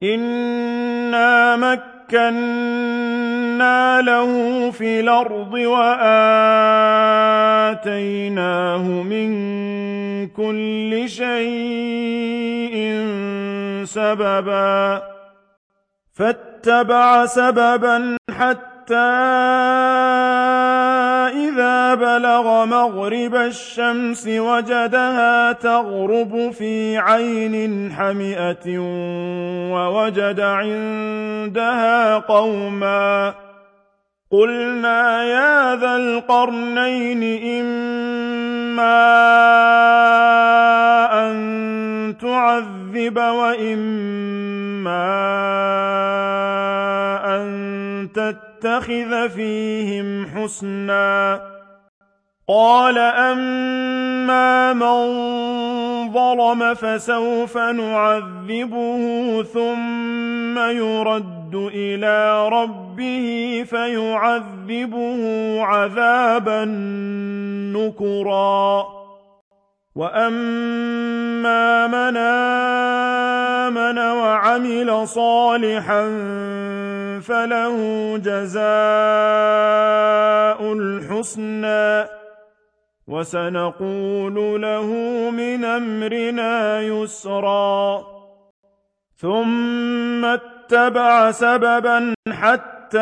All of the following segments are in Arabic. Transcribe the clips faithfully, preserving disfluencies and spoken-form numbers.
إِنَّا مَكَّنَّا لَهُ فِي الْأَرْضِ وَآتَيْنَاهُ مِن كُلِّ شَيْءٍ سَبَبًا فَاتَّبَعَ سَبَبًا حَتَّىٰ إِذَا بَلَغَ مَغْرِبَ الشَّمْسِ وَجَدَهَا تَغْرُبُ فِي عَيْنٍ حَمِئَةٍ وَوَجَدَ عِندَهَا قَوْمًا قُلْنَا يَا ذَا الْقَرْنَيْنِ إِمَّا أَن تُعَذِّبَ وَإِمَّا أَن تَتَّخِذَ فِيهِمْ حُسْنًا قَالَ أَمَّا مَن ظَلَمَ فَسَوْفَ نُعَذِّبُهُ ثُمَّ يُرَدُّ إِلَىٰ رَبِّهِ فَيُعَذِّبُهُ عَذَابًا نُّكْرًا وَأَمَّا مَنْ آمَنَ وَعَمِلَ صَالِحًا فَلَهُ جَزَاءُ الْحُسْنَىٰ وَسَنَقُولُ لَهُ مِنْ أَمْرِنَا يُسْرًا ثُمَّ اتَّبَعَ سَبَبًا حَتَّىٰ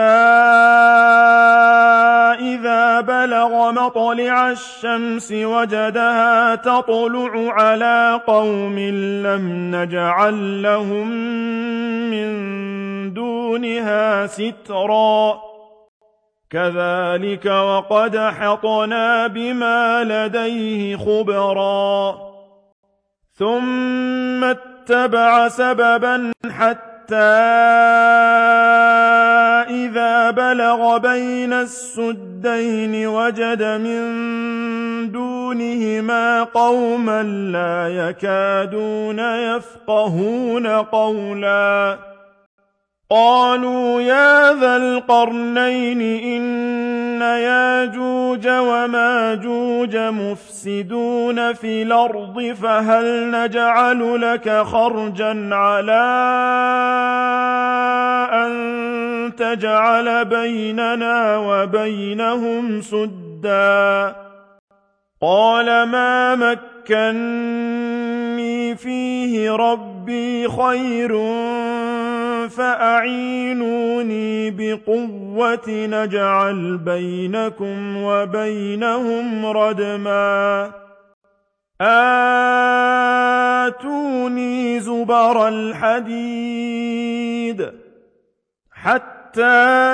إِذَا بَلَغَ مَطْلِعَ الشَّمْسِ وَجَدَهَا تَطْلُعُ عَلَىٰ قَوْمٍ لَّمْ نَجْعَل لَّهُم مِّن دُونِهَا سِتْرًا كَذَٰلِكَ وَقَدْ أَحَطْنَا بِمَا لَدَيْهِ خُبْرًا ثُمَّ اتَّبَعَ سَبَبًا حَتَّىٰ إِذَا بَلَغَ بَيْنَ السُّدَّيْنِ وَجَدَ مِن دُونِهِمَا قَوْمًا لَّا يَكَادُونَ يَفْقَهُونَ قَوْلًا قَالُوا يَا ذَا الْقَرْنَيْنِ إِنَّ يَأْجُوجَ وَمَأْجُوجَ مُفْسِدُونَ فِي الْأَرْضِ فَهَلْ نَجْعَلُ لَكَ خَرْجًا عَلَىٰ أَن تَجْعَلَ بَيْنَنَا وَبَيْنَهُمْ سُدًّا قَالَ مَا مَكَّنِّي فِيهِ رَبِّي خَيْرٌ فَأَعِينُونِي بِقُوَّةٍ نَجْعَلْ بَيْنَكُمْ وَبَيْنَهُمْ رَدْمًا آتُونِي زُبَرَ الْحَدِيدِ حَتَّىٰ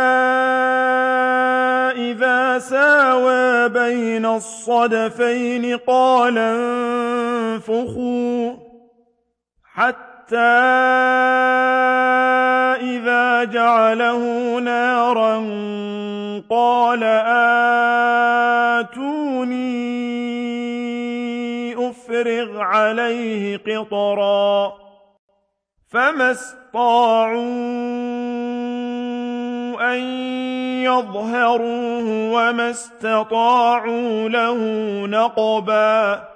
إِذَا سَاوَىٰ بَيْنَ الصَّدَفَيْنِ قَالَ انفُخُوا حَتَّىٰ إِذَا جَعَلَهُ نَارًا قَالَ آتُونِي أُفْرِغْ عَلَيْهِ قِطْرًا فَمَا اسْطَاعُوا أَن يَظْهَرُوهُ وَمَا اسْتَطَاعُوا لَهُ نَقْبًا